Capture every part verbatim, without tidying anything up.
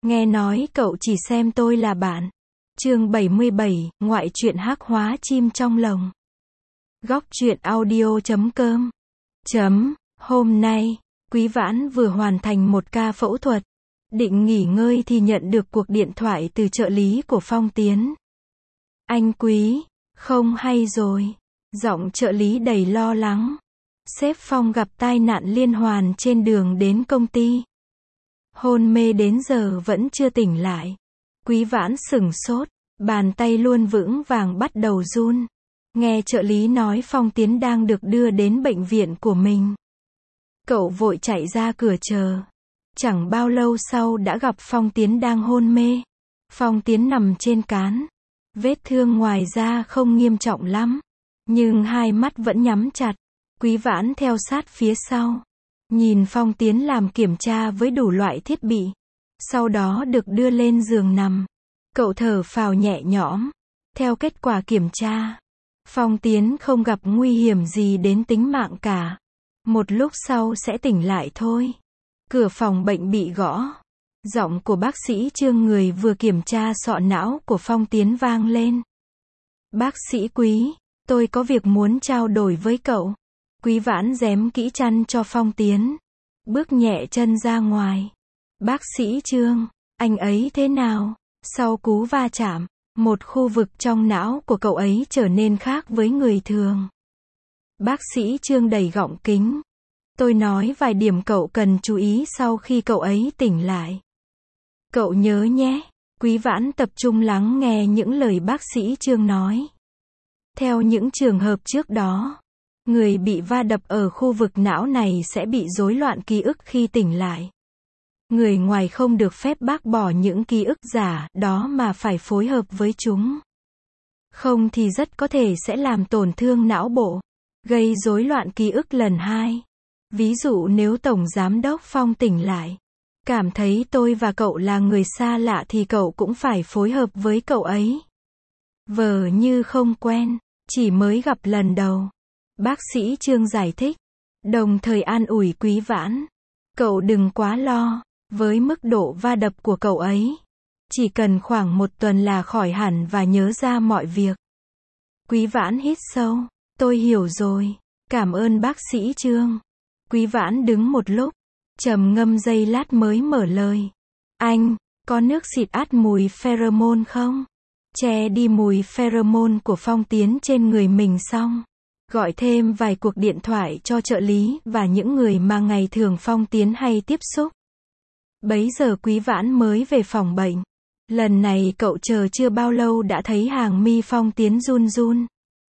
Nghe nói cậu chỉ xem tôi là bạn. Chương bảy mươi bảy, ngoại truyện hắc hóa chim trong lồng. Góc truyện audio chấm com. Chấm, hôm nay, Quý Vãn vừa hoàn thành một ca phẫu thuật. Định nghỉ ngơi thì nhận được cuộc điện thoại từ trợ lý của Phong Tiến. Anh Quý, không hay rồi. Giọng trợ lý đầy lo lắng. Sếp Phong gặp tai nạn liên hoàn trên đường đến công ty. Hôn mê đến giờ vẫn chưa tỉnh lại. Quý Vãn sửng sốt, bàn tay luôn vững vàng bắt đầu run. Nghe trợ lý nói Phong Tiến đang được đưa đến bệnh viện của mình. Cậu vội chạy ra cửa chờ. Chẳng bao lâu sau đã gặp Phong Tiến đang hôn mê. Phong Tiến nằm trên cán. Vết thương ngoài da không nghiêm trọng lắm, nhưng hai mắt vẫn nhắm chặt. Quý Vãn theo sát phía sau. Nhìn Phong Tiến làm kiểm tra với đủ loại thiết bị. Sau đó được đưa lên giường nằm. Cậu thở phào nhẹ nhõm. Theo kết quả kiểm tra, Phong Tiến không gặp nguy hiểm gì đến tính mạng cả. Một lúc sau sẽ tỉnh lại thôi. Cửa phòng bệnh bị gõ. Giọng của bác sĩ Trương, người vừa kiểm tra sọ não của Phong Tiến, vang lên. Bác sĩ Quý, tôi có việc muốn trao đổi với cậu. Quý Vãn rém kỹ chăn cho Phong Tiến. Bước nhẹ chân ra ngoài. Bác sĩ Trương, anh ấy thế nào? Sau cú va chạm, một khu vực trong não của cậu ấy trở nên khác với người thường. Bác sĩ Trương đầy gọng kính. Tôi nói vài điểm cậu cần chú ý sau khi cậu ấy tỉnh lại. Cậu nhớ nhé. Quý Vãn tập trung lắng nghe những lời bác sĩ Trương nói. Theo những trường hợp trước đó, người bị va đập ở khu vực não này sẽ bị rối loạn ký ức khi tỉnh lại. Người ngoài không được phép bác bỏ những ký ức giả đó mà phải phối hợp với chúng. Không thì rất có thể sẽ làm tổn thương não bộ, gây rối loạn ký ức lần hai. Ví dụ nếu Tổng Giám đốc Phong tỉnh lại, cảm thấy tôi và cậu là người xa lạ thì cậu cũng phải phối hợp với cậu ấy. Vờ như không quen, chỉ mới gặp lần đầu. Bác sĩ Trương giải thích, đồng thời an ủi Quý Vãn. Cậu đừng quá lo, với mức độ va đập của cậu ấy. Chỉ cần khoảng một tuần là khỏi hẳn và nhớ ra mọi việc. Quý Vãn hít sâu, tôi hiểu rồi, cảm ơn bác sĩ Trương. Quý Vãn đứng một lúc, trầm ngâm giây lát mới mở lời. Anh, có nước xịt át mùi pheromone không? Che đi mùi pheromone của Phong Tiến trên người mình xong. Gọi thêm vài cuộc điện thoại cho trợ lý và những người mà ngày thường Phong Tiến hay tiếp xúc. Bấy giờ Quý Vãn mới về phòng bệnh. Lần này cậu chờ chưa bao lâu đã thấy hàng mi Phong Tiến run run.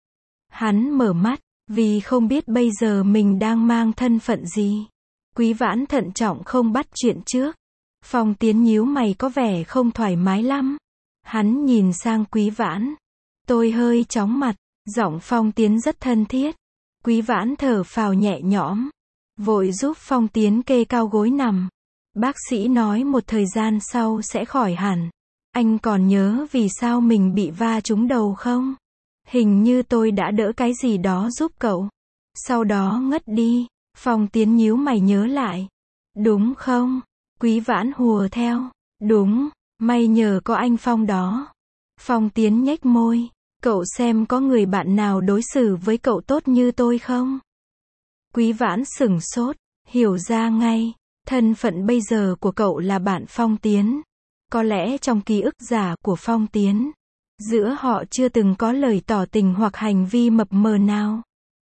Hắn mở mắt, vì không biết bây giờ mình đang mang thân phận gì. Quý Vãn thận trọng không bắt chuyện trước. Phong Tiến nhíu mày có vẻ không thoải mái lắm. Hắn nhìn sang Quý Vãn. Tôi hơi chóng mặt. Giọng Phong Tiến rất thân thiết. Quý Vãn thở phào nhẹ nhõm. Vội giúp Phong Tiến kê cao gối nằm. Bác sĩ nói một thời gian sau sẽ khỏi hẳn. Anh còn nhớ vì sao mình bị va trúng đầu không? Hình như tôi đã đỡ cái gì đó giúp cậu. Sau đó ngất đi. Phong Tiến nhíu mày nhớ lại. Đúng không? Quý Vãn hùa theo. Đúng, may nhờ có anh Phong đó. Phong Tiến nhếch môi. Cậu xem có người bạn nào đối xử với cậu tốt như tôi không? Quý Vãn sửng sốt, hiểu ra ngay. Thân phận bây giờ của cậu là bạn Phong Tiến. Có lẽ trong ký ức giả của Phong Tiến, giữa họ chưa từng có lời tỏ tình hoặc hành vi mập mờ nào.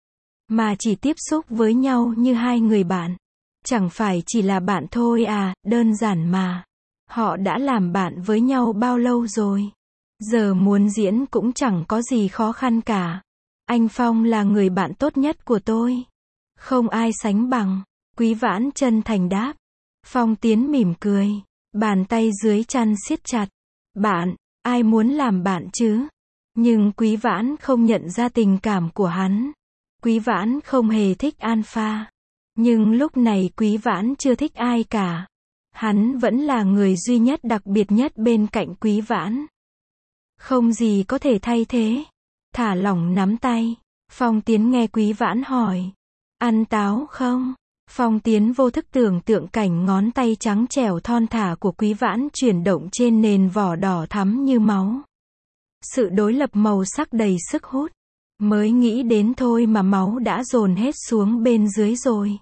Mà chỉ tiếp xúc với nhau như hai người bạn. Chẳng phải chỉ là bạn thôi à, đơn giản mà. Họ đã làm bạn với nhau bao lâu rồi? Giờ muốn diễn cũng chẳng có gì khó khăn cả. Anh Phong là người bạn tốt nhất của tôi. Không ai sánh bằng. Quý Vãn chân thành đáp. Phong Tiến mỉm cười. Bàn tay dưới chăn siết chặt. Bạn, ai muốn làm bạn chứ? Nhưng Quý Vãn không nhận ra tình cảm của hắn. Quý Vãn không hề thích Alpha. Nhưng lúc này Quý Vãn chưa thích ai cả. Hắn vẫn là người duy nhất đặc biệt nhất bên cạnh Quý Vãn. Không gì có thể thay thế. Thả lỏng nắm tay. Phong Tiến nghe Quý Vãn hỏi. Ăn táo không? Phong Tiến vô thức tưởng tượng cảnh ngón tay trắng trẻo thon thả của Quý Vãn chuyển động trên nền vỏ đỏ thắm như máu. Sự đối lập màu sắc đầy sức hút. Mới nghĩ đến thôi mà máu đã dồn hết xuống bên dưới rồi.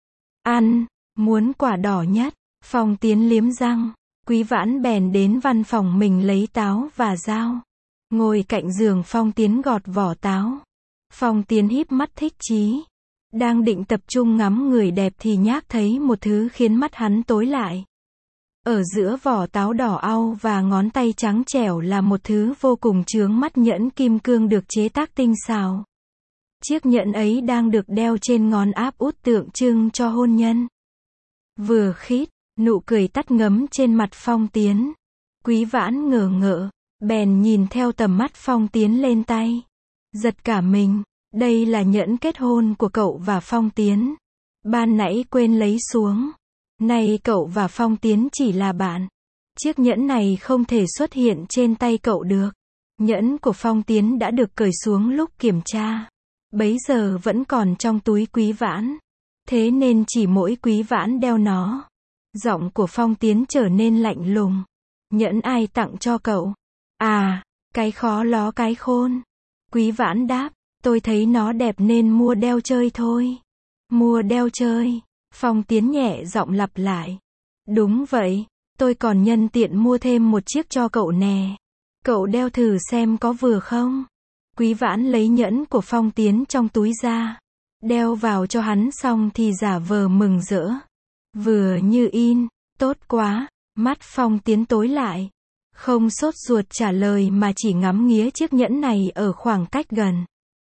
Ăn, muốn quả đỏ nhất. Phong Tiến liếm răng. Quý Vãn bèn đến văn phòng mình lấy táo và dao. Ngồi cạnh giường Phong Tiến gọt vỏ táo. Phong Tiến híp mắt thích chí. Đang định tập trung ngắm người đẹp thì nhác thấy một thứ khiến mắt hắn tối lại. Ở giữa vỏ táo đỏ au và ngón tay trắng trẻo là một thứ vô cùng chướng mắt, nhẫn kim cương được chế tác tinh xảo. Chiếc nhẫn ấy đang được đeo trên ngón áp út tượng trưng cho hôn nhân. Vừa khít, nụ cười tắt ngấm trên mặt Phong Tiến. Quý Vãn ngờ ngợ, bèn nhìn theo tầm mắt Phong Tiến lên tay. Giật cả mình, đây là nhẫn kết hôn của cậu và Phong Tiến. Ban nãy quên lấy xuống. Nay cậu và Phong Tiến chỉ là bạn. Chiếc nhẫn này không thể xuất hiện trên tay cậu được. Nhẫn của Phong Tiến đã được cởi xuống lúc kiểm tra. Bấy giờ vẫn còn trong túi Quý Vãn. Thế nên chỉ mỗi Quý Vãn đeo nó. Giọng của Phong Tiến trở nên lạnh lùng. Nhẫn ai tặng cho cậu? À, cái khó ló cái khôn. Quý Vãn đáp, tôi thấy nó đẹp nên mua đeo chơi thôi. Mua đeo chơi. Phong Tiến nhẹ giọng lặp lại. Đúng vậy, tôi còn nhân tiện mua thêm một chiếc cho cậu nè. Cậu đeo thử xem có vừa không? Quý Vãn lấy nhẫn của Phong Tiến trong túi ra. Đeo vào cho hắn xong thì giả vờ mừng rỡ. Vừa như in, tốt quá, mắt Phong Tiến tối lại. Không sốt ruột trả lời mà chỉ ngắm nghía chiếc nhẫn này ở khoảng cách gần.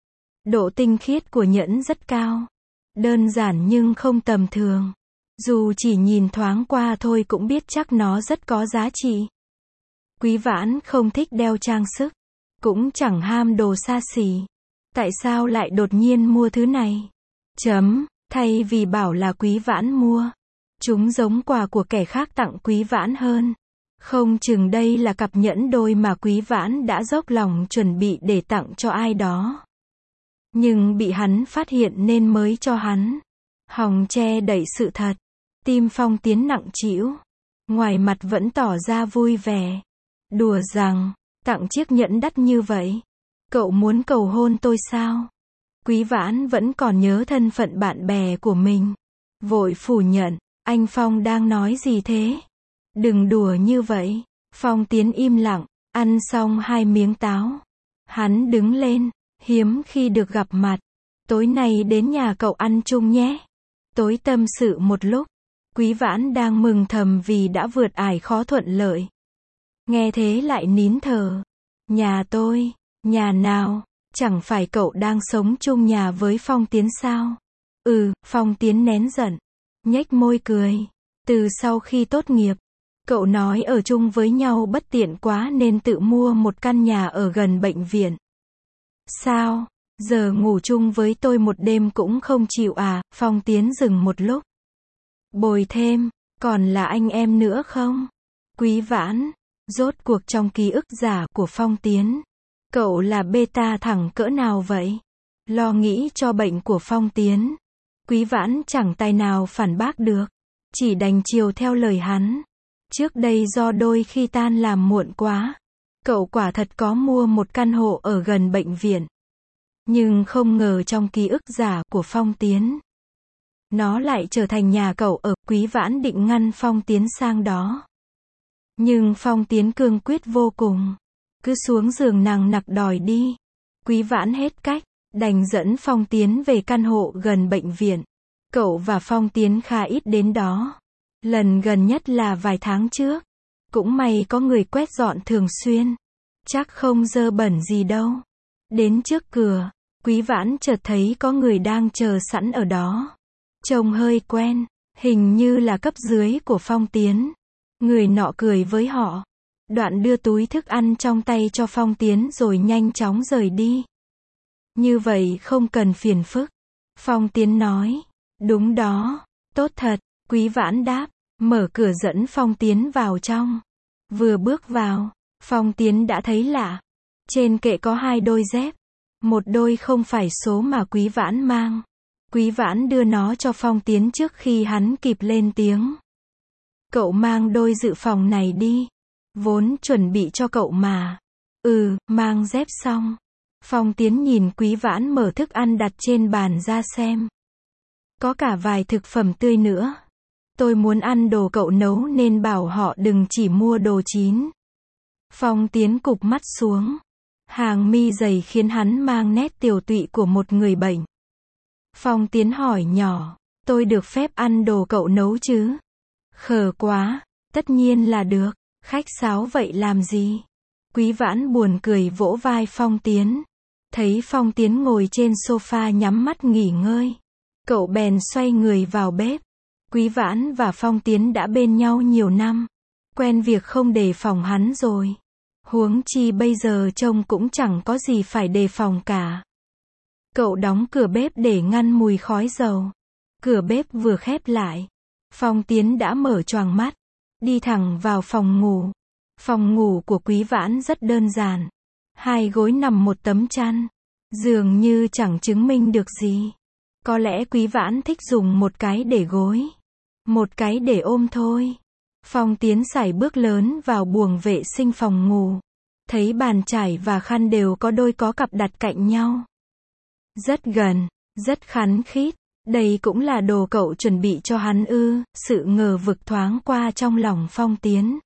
Độ tinh khiết của nhẫn rất cao. Đơn giản nhưng không tầm thường. Dù chỉ nhìn thoáng qua thôi cũng biết chắc nó rất có giá trị. Quý Vãn không thích đeo trang sức. Cũng chẳng ham đồ xa xỉ. Tại sao lại đột nhiên mua thứ này? Chấm, thay vì bảo là Quý Vãn mua. Chúng giống quà của kẻ khác tặng Quý Vãn hơn. Không chừng đây là cặp nhẫn đôi mà Quý Vãn đã dốc lòng chuẩn bị để tặng cho ai đó. Nhưng bị hắn phát hiện nên mới cho hắn. Hòng che đậy sự thật. Tim Phong Tiến nặng trĩu. Ngoài mặt vẫn tỏ ra vui vẻ. Đùa rằng, tặng chiếc nhẫn đắt như vậy. Cậu muốn cầu hôn tôi sao? Quý Vãn vẫn còn nhớ thân phận bạn bè của mình. Vội phủ nhận, anh Phong đang nói gì thế? Đừng đùa như vậy. Phong Tiến im lặng, ăn xong hai miếng táo. Hắn đứng lên, hiếm khi được gặp mặt. Tối nay đến nhà cậu ăn chung nhé. Tối tâm sự một lúc. Quý Vãn đang mừng thầm vì đã vượt ải khó thuận lợi. Nghe thế lại nín thở. Nhà tôi, nhà nào? Chẳng phải cậu đang sống chung nhà với Phong Tiến sao? Ừ, Phong Tiến nén giận. Nhếch môi cười. Từ sau khi tốt nghiệp, cậu nói ở chung với nhau bất tiện quá nên tự mua một căn nhà ở gần bệnh viện. Sao? Giờ ngủ chung với tôi một đêm cũng không chịu à? Phong Tiến dừng một lúc. Bồi thêm, còn là anh em nữa không? Quý Vãn, rốt cuộc trong ký ức giả của Phong Tiến, cậu là beta thẳng cỡ nào vậy? Lo nghĩ cho bệnh của Phong Tiến. Quý Vãn chẳng tài nào phản bác được. Chỉ đành chiều theo lời hắn. Trước đây do đôi khi tan làm muộn quá, cậu quả thật có mua một căn hộ ở gần bệnh viện. Nhưng không ngờ trong ký ức giả của Phong Tiến, nó lại trở thành nhà cậu ở. Quý Vãn định ngăn Phong Tiến sang đó. Nhưng Phong Tiến cương quyết vô cùng. Cứ xuống giường nằng nặc đòi đi. Quý Vãn hết cách, đành dẫn Phong Tiến về căn hộ gần bệnh viện. Cậu và Phong Tiến khá ít đến đó. Lần gần nhất là vài tháng trước. Cũng may có người quét dọn thường xuyên. Chắc không dơ bẩn gì đâu. Đến trước cửa, Quý Vãn chợt thấy có người đang chờ sẵn ở đó. Trông hơi quen, hình như là cấp dưới của Phong Tiến. Người nọ cười với họ. Đoạn đưa túi thức ăn trong tay cho Phong Tiến rồi nhanh chóng rời đi. Như vậy không cần phiền phức. Phong Tiến nói. Đúng đó, tốt thật. Quý Vãn đáp, mở cửa dẫn Phong Tiến vào trong. Vừa bước vào, Phong Tiến đã thấy lạ. Trên kệ có hai đôi dép. Một đôi không phải số mà Quý Vãn mang. Quý Vãn đưa nó cho Phong Tiến trước khi hắn kịp lên tiếng. Cậu mang đôi dự phòng này đi. Vốn chuẩn bị cho cậu mà. Ừ, mang dép xong. Phong Tiến nhìn Quý Vãn mở thức ăn đặt trên bàn ra xem. Có cả vài thực phẩm tươi nữa. Tôi muốn ăn đồ cậu nấu nên bảo họ đừng chỉ mua đồ chín. Phong Tiến cụp mắt xuống. Hàng mi dày khiến hắn mang nét tiều tụy của một người bệnh. Phong Tiến hỏi nhỏ, tôi được phép ăn đồ cậu nấu chứ? Khờ quá, tất nhiên là được, khách sáo vậy làm gì? Quý Vãn buồn cười vỗ vai Phong Tiến. Thấy Phong Tiến ngồi trên sofa nhắm mắt nghỉ ngơi. Cậu bèn xoay người vào bếp. Quý Vãn và Phong Tiến đã bên nhau nhiều năm. Quen việc không đề phòng hắn rồi. Huống chi bây giờ trông cũng chẳng có gì phải đề phòng cả. Cậu đóng cửa bếp để ngăn mùi khói dầu. Cửa bếp vừa khép lại. Phong Tiến đã mở choàng mắt. Đi thẳng vào phòng ngủ. Phòng ngủ của Quý Vãn rất đơn giản. Hai gối nằm một tấm chăn. Dường như chẳng chứng minh được gì. Có lẽ Quý Vãn thích dùng một cái để gối. Một cái để ôm thôi. Phong Tiến sải bước lớn vào buồng vệ sinh phòng ngủ. Thấy bàn chải và khăn đều có đôi có cặp đặt cạnh nhau. Rất gần, rất khắn khít. Đây cũng là đồ cậu chuẩn bị cho hắn ư? Sự ngờ vực thoáng qua trong lòng Phong Tiến.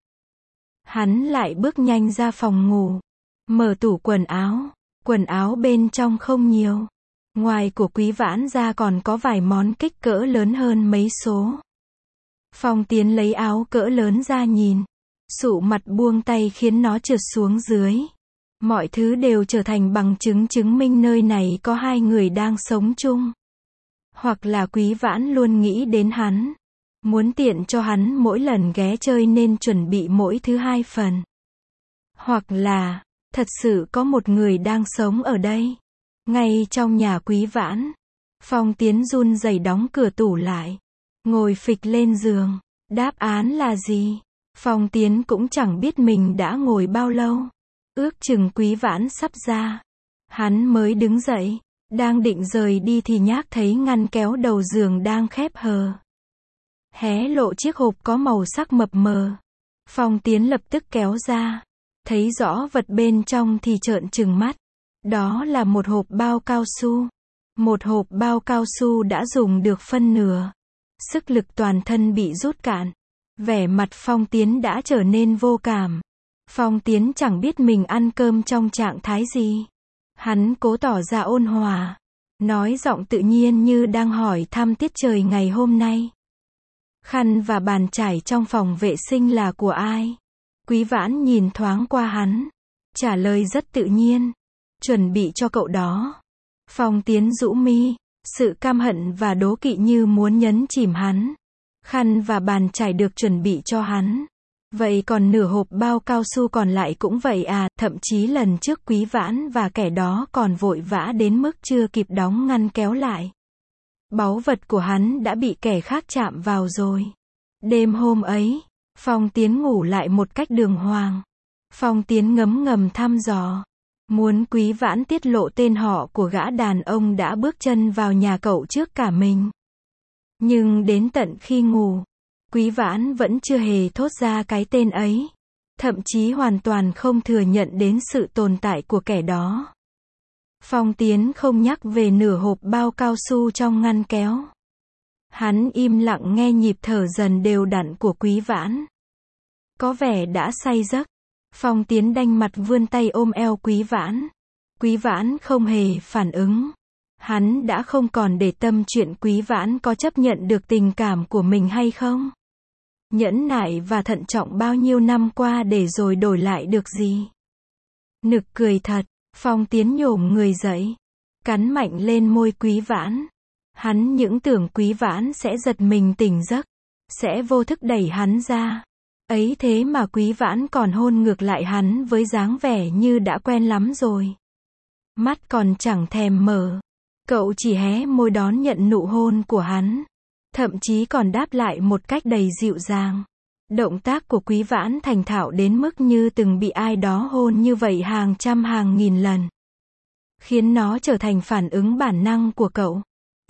Hắn lại bước nhanh ra phòng ngủ. Mở tủ quần áo. Quần áo bên trong không nhiều. Ngoài của Quý Vãn ra còn có vài món kích cỡ lớn hơn mấy số. Phong Tiến lấy áo cỡ lớn ra nhìn. Sụ mặt buông tay khiến nó trượt xuống dưới. Mọi thứ đều trở thành bằng chứng chứng minh nơi này có hai người đang sống chung. Hoặc là Quý Vãn luôn nghĩ đến hắn. Muốn tiện cho hắn mỗi lần ghé chơi nên chuẩn bị mỗi thứ hai phần. Hoặc là, thật sự có một người đang sống ở đây. Ngay trong nhà Quý Vãn. Phong Tiến run rẩy đóng cửa tủ lại. Ngồi phịch lên giường. Đáp án là gì? Phong Tiến cũng chẳng biết mình đã ngồi bao lâu. Ước chừng Quý Vãn sắp ra. Hắn mới đứng dậy. Đang định rời đi thì nhác thấy ngăn kéo đầu giường đang khép hờ. Hé lộ chiếc hộp có màu sắc mập mờ. Phong Tiến lập tức kéo ra. Thấy rõ vật bên trong thì trợn trừng mắt. Đó là một hộp bao cao su. Một hộp bao cao su đã dùng được phân nửa. Sức lực toàn thân bị rút cạn. Vẻ mặt Phong Tiến đã trở nên vô cảm. Phong Tiến chẳng biết mình ăn cơm trong trạng thái gì. Hắn cố tỏ ra ôn hòa. Nói giọng tự nhiên như đang hỏi thăm tiết trời ngày hôm nay. Khăn và bàn chải trong phòng vệ sinh là của ai? Quý Vãn nhìn thoáng qua hắn. Trả lời rất tự nhiên. Chuẩn bị cho cậu đó. Phong Tiến rũ mi. Sự căm hận và đố kỵ như muốn nhấn chìm hắn. Khăn và bàn chải được chuẩn bị cho hắn. Vậy còn nửa hộp bao cao su còn lại cũng vậy à? Thậm chí lần trước Quý Vãn và kẻ đó còn vội vã đến mức chưa kịp đóng ngăn kéo lại. Báu vật của hắn đã bị kẻ khác chạm vào rồi. Đêm hôm ấy, Phong Tiến ngủ lại một cách đường hoàng. Phong Tiến ngấm ngầm thăm dò. Muốn Quý Vãn tiết lộ tên họ của gã đàn ông đã bước chân vào nhà cậu trước cả mình. Nhưng đến tận khi ngủ, Quý Vãn vẫn chưa hề thốt ra cái tên ấy. Thậm chí hoàn toàn không thừa nhận đến sự tồn tại của kẻ đó. Phong Tiến không nhắc về nửa hộp bao cao su trong ngăn kéo. Hắn im lặng nghe nhịp thở dần đều đặn của Quý Vãn. Có vẻ đã say giấc. Phong Tiến đanh mặt vươn tay ôm eo Quý Vãn. Quý Vãn không hề phản ứng. Hắn đã không còn để tâm chuyện Quý Vãn có chấp nhận được tình cảm của mình hay không. Nhẫn nại và thận trọng bao nhiêu năm qua để rồi đổi lại được gì. Nực cười thật. Phong Tiến nhổm người dậy. Cắn mạnh lên môi Quý Vãn. Hắn những tưởng Quý Vãn sẽ giật mình tỉnh giấc. Sẽ vô thức đẩy hắn ra. Ấy thế mà Quý Vãn còn hôn ngược lại hắn với dáng vẻ như đã quen lắm rồi. Mắt còn chẳng thèm mở. Cậu chỉ hé môi đón nhận nụ hôn của hắn. Thậm chí còn đáp lại một cách đầy dịu dàng. Động tác của Quý Vãn thành thạo đến mức như từng bị ai đó hôn như vậy hàng trăm hàng nghìn lần. Khiến nó trở thành phản ứng bản năng của cậu.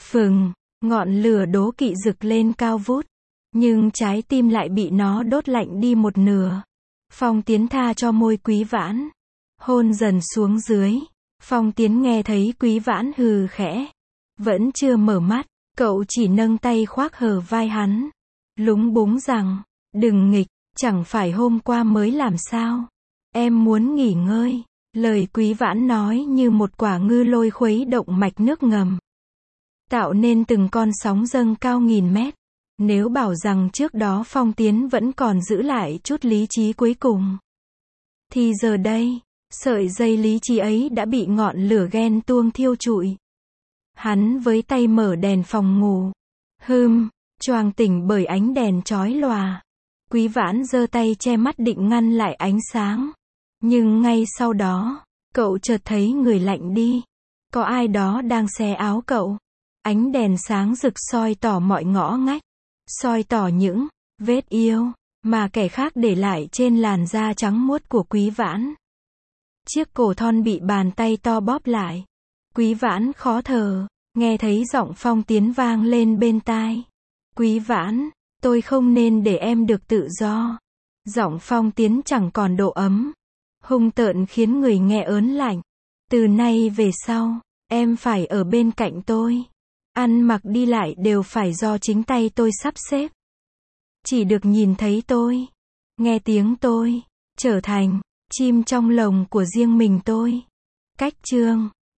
Phừng, ngọn lửa đố kỵ rực lên cao vút. Nhưng trái tim lại bị nó đốt lạnh đi một nửa. Phong Tiến tha cho môi Quý Vãn. Hôn dần xuống dưới. Phong Tiến nghe thấy Quý Vãn hừ khẽ. Vẫn chưa mở mắt, cậu chỉ nâng tay khoác hở vai hắn. Lúng búng rằng, đừng nghịch, chẳng phải hôm qua mới làm sao. Em muốn nghỉ ngơi. Lời Quý Vãn nói như một quả ngư lôi khuấy động mạch nước ngầm. Tạo nên từng con sóng dâng cao nghìn mét. Nếu bảo rằng trước đó Phong Tiến vẫn còn giữ lại chút lý trí cuối cùng. Thì giờ đây, sợi dây lý trí ấy đã bị ngọn lửa ghen tuông thiêu trụi. Hắn với tay mở đèn phòng ngủ. Hừm, choàng tỉnh bởi ánh đèn chói lòa. Quý Vãn giơ tay che mắt định ngăn lại ánh sáng. Nhưng ngay sau đó, cậu chợt thấy người lạnh đi. Có ai đó đang xé áo cậu. Ánh đèn sáng rực soi tỏ mọi ngõ ngách. Soi tỏ những vết yêu mà kẻ khác để lại trên làn da trắng muốt của Quý Vãn. Chiếc cổ thon bị bàn tay to bóp lại. Quý Vãn khó thở, nghe thấy giọng Phong Tiến vang lên bên tai. Quý Vãn, tôi không nên để em được tự do. Giọng Phong Tiến chẳng còn độ ấm. Hung tợn khiến người nghe ớn lạnh. Từ nay về sau, em phải ở bên cạnh tôi. Ăn mặc đi lại đều phải do chính tay tôi sắp xếp. Chỉ được nhìn thấy tôi, nghe tiếng tôi, trở thành chim trong lồng của riêng mình tôi. Cách chương